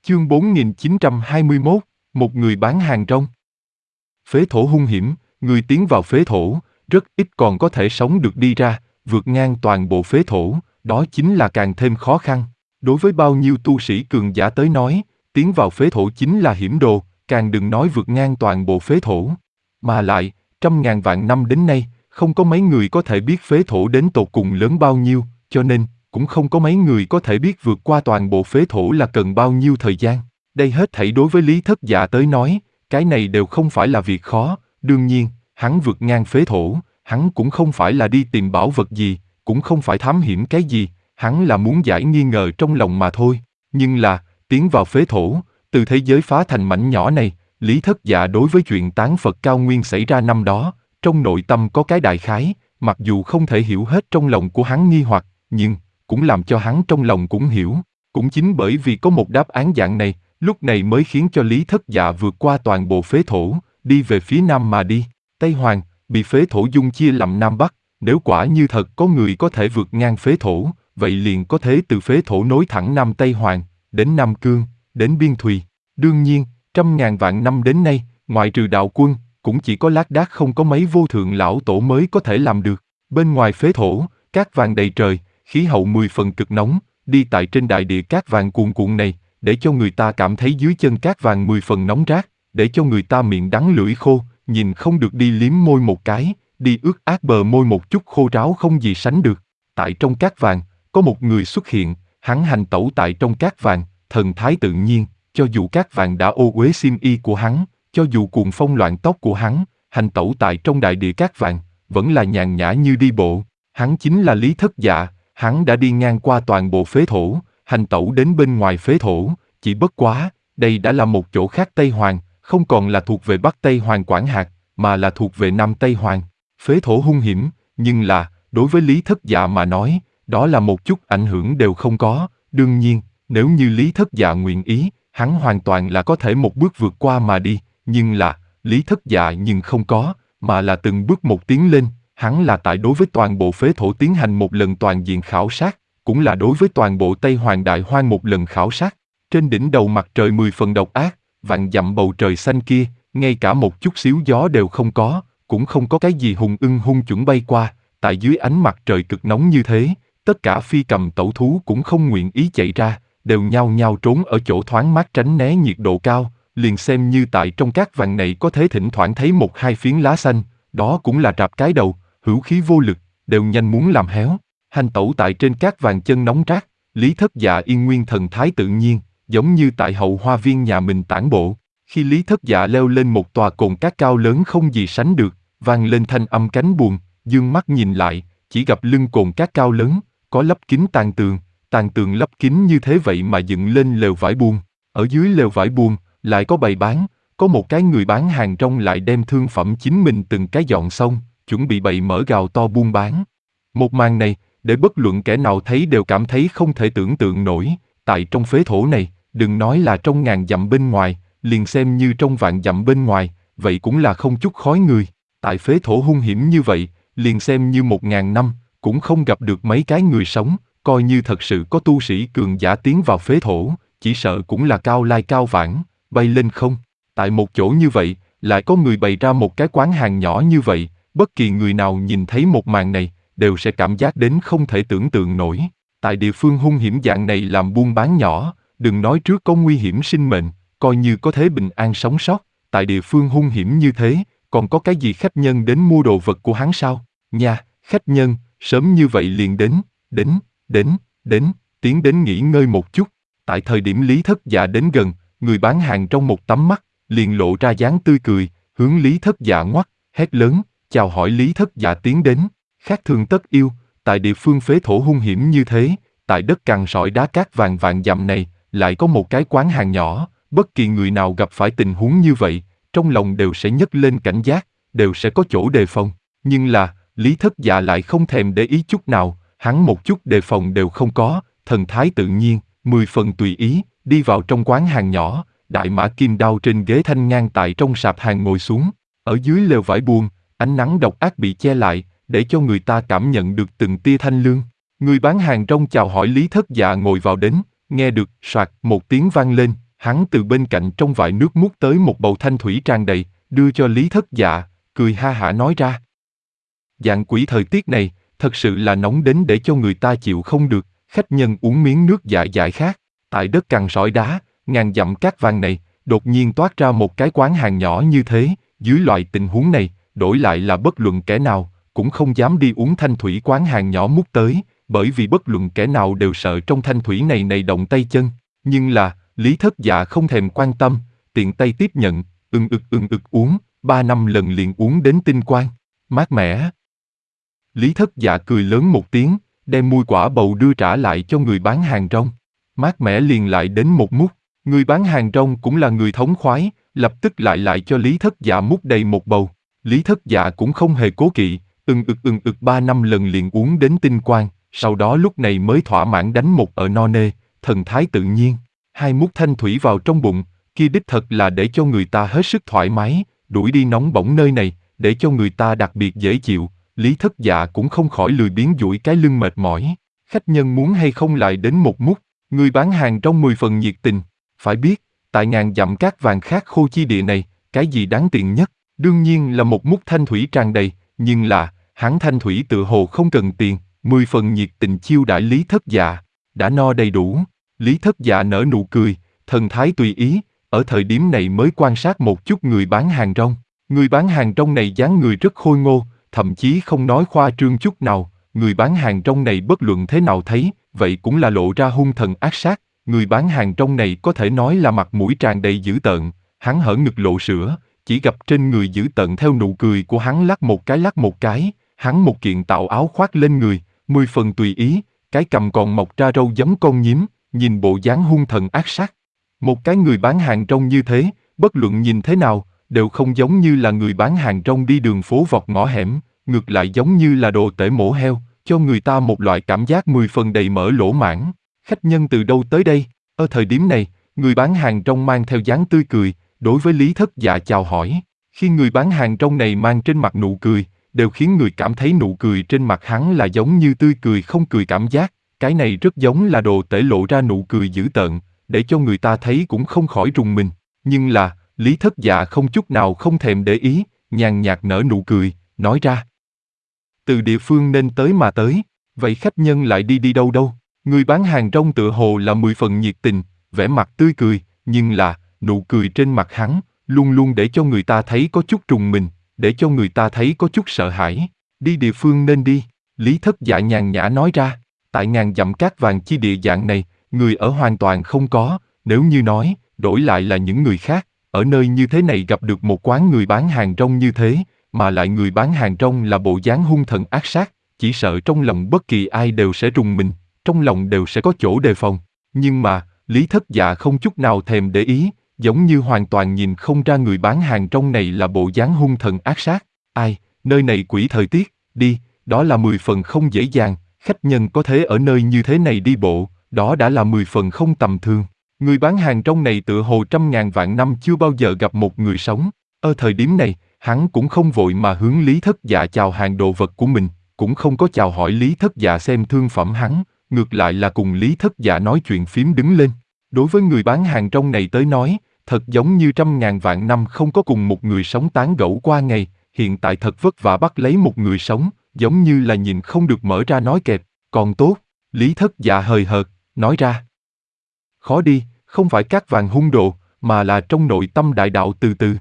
Chương 4921, một người bán hàng rong. Phế thổ hung hiểm, người tiến vào phế thổ, rất ít còn có thể sống được đi ra, vượt ngang toàn bộ phế thổ, đó chính là càng thêm khó khăn. Đối với bao nhiêu tu sĩ cường giả tới nói, tiến vào phế thổ chính là hiểm đồ, càng đừng nói vượt ngang toàn bộ phế thổ. Mà lại, trăm ngàn vạn năm đến nay, không có mấy người có thể biết phế thổ đến tột cùng lớn bao nhiêu, cho nên, cũng không có mấy người có thể biết vượt qua toàn bộ phế thổ là cần bao nhiêu thời gian. Đây hết thảy đối với Lý Thất Dạ tới nói, cái này đều không phải là việc khó, đương nhiên, hắn vượt ngang phế thổ, hắn cũng không phải là đi tìm bảo vật gì, cũng không phải thám hiểm cái gì, hắn là muốn giải nghi ngờ trong lòng mà thôi. Nhưng là, tiến vào phế thổ, từ thế giới phá thành mảnh nhỏ này, Lý Thất Dạ đối với chuyện tán Phật cao nguyên xảy ra năm đó, trong nội tâm có cái đại khái, mặc dù không thể hiểu hết trong lòng của hắn nghi hoặc, nhưng cũng làm cho hắn trong lòng cũng hiểu. Cũng chính bởi vì có một đáp án dạng này, lúc này mới khiến cho Lý Thất Dạ vượt qua toàn bộ phế thổ, đi về phía nam mà đi. Tây Hoàng, bị phế thổ dung chia làm Nam Bắc, nếu quả như thật có người có thể vượt ngang phế thổ, vậy liền có thể từ phế thổ nối thẳng Nam Tây Hoàng, đến Nam Cương, đến Biên Thùy. Đương nhiên, trăm ngàn vạn năm đến nay, ngoại trừ đạo quân, cũng chỉ có lác đác không có mấy vô thượng lão tổ mới có thể làm được. Bên ngoài phế thổ, cát vàng đầy trời, khí hậu 10 phần cực nóng, đi tại trên đại địa cát vàng cuồn cuộn này, để cho người ta cảm thấy dưới chân cát vàng 10 phần nóng rát, để cho người ta miệng đắng lưỡi khô, nhìn không được đi liếm môi một cái, đi ướt át bờ môi một chút khô ráo không gì sánh được. Tại trong cát vàng, có một người xuất hiện, hắn hành tẩu tại trong cát vàng, thần thái tự nhiên, cho dù cát vàng đã ô uế xiêm y của hắn, cho dù cuồng phong loạn tóc của hắn, hành tẩu tại trong đại địa cát vàng, vẫn là nhàn nhã như đi bộ. Hắn chính là Lý Thất Dạ, hắn đã đi ngang qua toàn bộ phế thổ, hành tẩu đến bên ngoài phế thổ, chỉ bất quá, đây đã là một chỗ khác Tây Hoàng, không còn là thuộc về Bắc Tây Hoàng quản hạt, mà là thuộc về Nam Tây Hoàng. Phế thổ hung hiểm, nhưng là, đối với Lý Thất Dạ mà nói, đó là một chút ảnh hưởng đều không có, đương nhiên, nếu như Lý Thất Dạ nguyện ý, hắn hoàn toàn là có thể một bước vượt qua mà đi, nhưng là, Lý Thất Dạ nhưng không có, mà là từng bước một tiến lên, hắn là tại đối với toàn bộ phế thổ tiến hành một lần toàn diện khảo sát, cũng là đối với toàn bộ Tây Hoàng Đại Hoang một lần khảo sát. Trên đỉnh đầu mặt trời 10 phần độc ác, vạn dặm bầu trời xanh kia, ngay cả một chút xíu gió đều không có, cũng không có cái gì hùng ưng hung chuẩn bay qua, tại dưới ánh mặt trời cực nóng như thế, tất cả phi cầm tẩu thú cũng không nguyện ý chạy ra, đều nhao nhao trốn ở chỗ thoáng mát tránh né nhiệt độ cao, liền xem như tại trong cát vàng này có thể thỉnh thoảng thấy một hai phiến lá xanh, đó cũng là rạp cái đầu, hữu khí vô lực, đều nhanh muốn làm héo. Hành tẩu tại trên cát vàng chân nóng rát, Lý Thất Dạ yên nguyên thần thái tự nhiên, giống như tại hậu hoa viên nhà mình tản bộ. Khi Lý Thất Dạ leo lên một tòa cồn cát cao lớn không gì sánh được, vang lên thanh âm cánh buồm, dương mắt nhìn lại, chỉ gặp lưng cồn cát cao lớn, có lấp kín tàn tường lấp kín như thế vậy mà dựng lên lều vải buông. Ở dưới lều vải buông, lại có bày bán, có một cái người bán hàng rong lại đem thương phẩm chính mình từng cái dọn xong, chuẩn bị bày mở gào to buôn bán. Một màn này, để bất luận kẻ nào thấy đều cảm thấy không thể tưởng tượng nổi, tại trong phế thổ này, đừng nói là trong ngàn dặm bên ngoài, liền xem như trong vạn dặm bên ngoài, vậy cũng là không chút khói người. Tại phế thổ hung hiểm như vậy, liền xem như 1000 năm, cũng không gặp được mấy cái người sống, coi như thật sự có tu sĩ cường giả tiến vào phế thổ, chỉ sợ cũng là cao lai cao vãng, bay lên không. Tại một chỗ như vậy, lại có người bày ra một cái quán hàng nhỏ như vậy, bất kỳ người nào nhìn thấy một màn này, đều sẽ cảm giác đến không thể tưởng tượng nổi. Tại địa phương hung hiểm dạng này làm buôn bán nhỏ, đừng nói trước có nguy hiểm sinh mệnh, coi như có thể bình an sống sót, tại địa phương hung hiểm như thế, còn có cái gì khách nhân đến mua đồ vật của hắn sao? Nha, khách nhân, sớm như vậy liền đến, tiến đến nghỉ ngơi một chút. Tại thời điểm Lý Thất Dạ đến gần, người bán hàng trong một tấm mắt, liền lộ ra dáng tươi cười, hướng Lý Thất Dạ ngoắc, hét lớn, chào hỏi Lý Thất Dạ tiến đến. Khác thường tất yêu, tại địa phương phế thổ hung hiểm như thế, tại đất cằn sỏi đá cát vàng vạn dặm này, lại có một cái quán hàng nhỏ, bất kỳ người nào gặp phải tình huống như vậy, trong lòng đều sẽ nhấc lên cảnh giác, đều sẽ có chỗ đề phòng. Nhưng là, Lý Thất Dạ lại không thèm để ý chút nào, hắn một chút đề phòng đều không có, thần thái tự nhiên, 10 phần tùy ý, đi vào trong quán hàng nhỏ, đại mã kim đao trên ghế thanh ngang tại trong sạp hàng ngồi xuống, ở dưới lều vải buông, ánh nắng độc ác bị che lại, để cho người ta cảm nhận được từng tia thanh lương. Người bán hàng rong chào hỏi Lý Thất Dạ ngồi vào đến, nghe được soạt một tiếng vang lên, Hắn từ bên cạnh trong vại nước múc tới một bầu thanh thủy tràn đầy, đưa cho Lý Thất Dạ, cười ha hả nói ra. Dạng quỷ thời tiết này, thật sự là nóng đến để cho người ta chịu không được, khách nhân uống miếng nước dạ dãi khác. Tại đất cằn sỏi đá, ngàn dặm cát vàng này, đột nhiên toát ra một cái quán hàng nhỏ như thế, dưới loại tình huống này, đổi lại là bất luận kẻ nào, cũng không dám đi uống thanh thủy quán hàng nhỏ múc tới, bởi vì bất luận kẻ nào đều sợ trong thanh thủy này động tay chân. Nhưng là, Lý Thất Dạ không thèm quan tâm, tiện tay tiếp nhận, ừng ực uống, 3-5 lần liền uống đến tinh quang, mát mẻ. Lý Thất Dạ cười lớn một tiếng, đem muôi quả bầu đưa trả lại cho người bán hàng rong. Mát mẻ liền lại đến một múc, người bán hàng rong cũng là người thống khoái, lập tức lại cho Lý Thất Dạ múc đầy một bầu. Lý Thất Dạ cũng không hề cố kỵ, ừng ực 3-5 lần liền uống đến tinh quang, sau đó lúc này mới thỏa mãn đánh một ợ no nê, thần thái tự nhiên. 2 múc thanh thủy vào trong bụng, kia đích thật là để cho người ta hết sức thoải mái, đuổi đi nóng bỏng nơi này, để cho người ta đặc biệt dễ chịu. Lý Thất Dạ cũng không khỏi lười biếng duỗi cái lưng mệt mỏi. Khách nhân muốn hay không lại đến một múc, người bán hàng trong 10 phần nhiệt tình. Phải biết, tại ngàn dặm cát vàng khát khô chi địa này, cái gì đáng tiền nhất? Đương nhiên là một múc thanh thủy tràn đầy, nhưng là, hắn thanh thủy tự hồ không cần tiền, 10 phần nhiệt tình chiêu đãi Lý Thất Dạ. Đã no đầy đủ, Lý Thất Dạ nở nụ cười, thần thái tùy ý, ở thời điểm này mới quan sát một chút người bán hàng rong. Người bán hàng rong này dáng người rất khôi ngô, thậm chí không nói khoa trương chút nào, người bán hàng rong này bất luận thế nào thấy, vậy cũng là lộ ra hung thần ác sát. Người bán hàng rong này có thể nói là mặt mũi tràn đầy dữ tợn, hắn hở ngực lộ sữa, chỉ gặp trên người dữ tợn theo nụ cười của hắn lắc một cái, hắn một kiện tạo áo khoác lên người, 10 phần tùy ý, cái cằm còn mọc ra râu giống con nhím, nhìn bộ dáng hung thần ác sát. Một cái người bán hàng rong như thế, bất luận nhìn thế nào, đều không giống như là người bán hàng rong đi đường phố vọt ngõ hẻm, ngược lại giống như là đồ tể mổ heo, cho người ta một loại cảm giác 10 phần đầy mỡ lỗ mãn. Khách nhân từ đâu tới đây? Ở thời điểm này, người bán hàng rong mang theo dáng tươi cười, đối với Lý Thất Dạ chào hỏi. Khi người bán hàng rong này mang trên mặt nụ cười, đều khiến người cảm thấy nụ cười trên mặt hắn là giống như tươi cười không cười cảm giác. Cái này rất giống là đồ tể lộ ra nụ cười dữ tợn, để cho người ta thấy cũng không khỏi rùng mình. Nhưng là, Lý Thất Dạ không chút nào không thèm để ý, nhàn nhạt nở nụ cười, nói ra. Từ địa phương nên tới mà tới, vậy khách nhân lại đi đâu? Người bán hàng rong tựa hồ là 10 phần nhiệt tình, vẻ mặt tươi cười, nhưng là, nụ cười trên mặt hắn, luôn luôn để cho người ta thấy có chút rùng mình, để cho người ta thấy có chút sợ hãi. Đi địa phương nên đi, Lý Thất Dạ nhàn nhã nói ra, tại ngàn dặm cát vàng chi địa dạng này, người ở hoàn toàn không có, nếu như nói, đổi lại là những người khác, ở nơi như thế này gặp được một quán người bán hàng rong như thế, mà lại người bán hàng rong là bộ dáng hung thần ác sát, chỉ sợ trong lòng bất kỳ ai đều sẽ rùng mình, trong lòng đều sẽ có chỗ đề phòng. Nhưng mà, Lý Thất Dạ không chút nào thèm để ý, giống như hoàn toàn nhìn không ra người bán hàng rong này là bộ dáng hung thần ác sát. Ai, nơi này quỷ thời tiết, đi, đó là 10 phần không dễ dàng, khách nhân có thể ở nơi như thế này đi bộ, đó đã là 10 phần không tầm thường. Người bán hàng rong này tựa hồ trăm ngàn vạn năm chưa bao giờ gặp một người sống. Ở thời điểm này, hắn cũng không vội mà hướng Lý Thất Dạ chào hàng đồ vật của mình, cũng không có chào hỏi Lý Thất Dạ xem thương phẩm hắn, ngược lại là cùng Lý Thất Dạ nói chuyện phím đứng lên. Đối với người bán hàng rong này tới nói, thật giống như trăm ngàn vạn năm không có cùng một người sống tán gẫu qua ngày, hiện tại thật vất vả bắt lấy một người sống, giống như là nhìn không được mở ra nói kẹp, còn tốt, Lý Thất Dạ hời hợt, nói ra. Khó đi, không phải cát vàng hung đồ, mà là trong nội tâm đại đạo từ từ,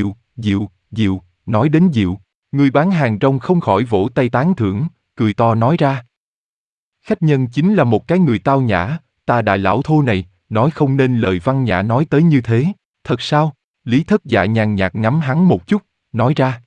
diệu, nói đến diệu, người bán hàng rong không khỏi vỗ tay tán thưởng, cười to nói ra. Khách nhân chính là một cái người tao nhã, ta đại lão thô này, nói không nên lời văn nhã nói tới như thế, thật sao? Lý Thất Dạ nhàn nhạt ngắm hắn một chút, nói ra.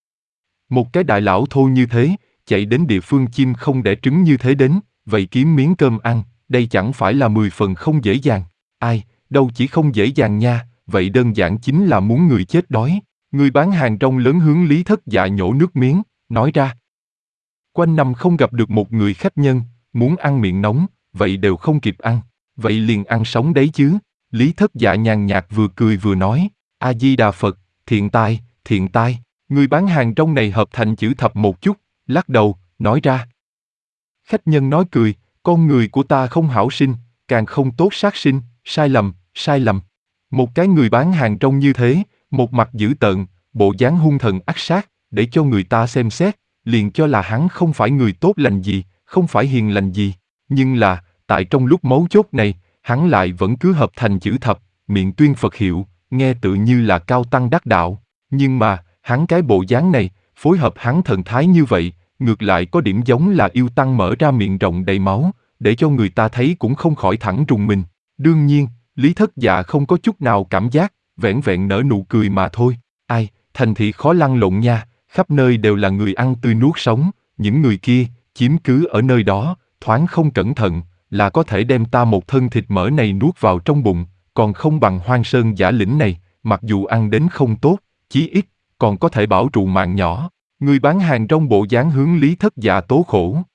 Một cái đại lão thô như thế, chạy đến địa phương chim không đẻ trứng như thế đến, vậy kiếm miếng cơm ăn, đây chẳng phải là 10 phần không dễ dàng. Ai, đâu chỉ không dễ dàng nha, vậy đơn giản chính là muốn người chết đói. Người bán hàng rong lớn hướng Lý Thất Dạ nhổ nước miếng, nói ra. Quanh năm không gặp được một người khách nhân, muốn ăn miệng nóng, vậy đều không kịp ăn, vậy liền ăn sống đấy chứ. Lý Thất Dạ nhàn nhạt vừa cười vừa nói, A-di-đà Phật, thiện tai. Người bán hàng rong này hợp thành chữ thập một chút, lắc đầu, nói ra. Khách nhân nói cười, con người của ta không hảo sinh, càng không tốt sát sinh, sai lầm. Một cái người bán hàng trông như thế, một mặt dữ tợn, bộ dáng hung thần ác sát, để cho người ta xem xét, liền cho là hắn không phải người tốt lành gì, không phải hiền lành gì. Nhưng là, tại trong lúc mấu chốt này, hắn lại vẫn cứ hợp thành chữ thập, miệng tuyên Phật hiệu, nghe tự như là cao tăng đắc đạo. Nhưng mà, hắn cái bộ dáng này, phối hợp hắn thần thái như vậy, ngược lại có điểm giống là yêu tăng mở ra miệng rộng đầy máu, để cho người ta thấy cũng không khỏi thẳng rùng mình. Đương nhiên, Lý Thất Dạ không có chút nào cảm giác, vẻn vẹn nở nụ cười mà thôi. Ai, thành thị khó lăn lộn nha, khắp nơi đều là người ăn tươi nuốt sống, những người kia, chiếm cứ ở nơi đó, thoáng không cẩn thận, là có thể đem ta một thân thịt mỡ này nuốt vào trong bụng, còn không bằng Hoang Sơn Giả Lĩnh này, mặc dù ăn đến không tốt, chí ít, còn có thể bảo trụ mạng nhỏ. Người bán hàng trong bộ dáng hướng Lý Thất Dạ tố khổ.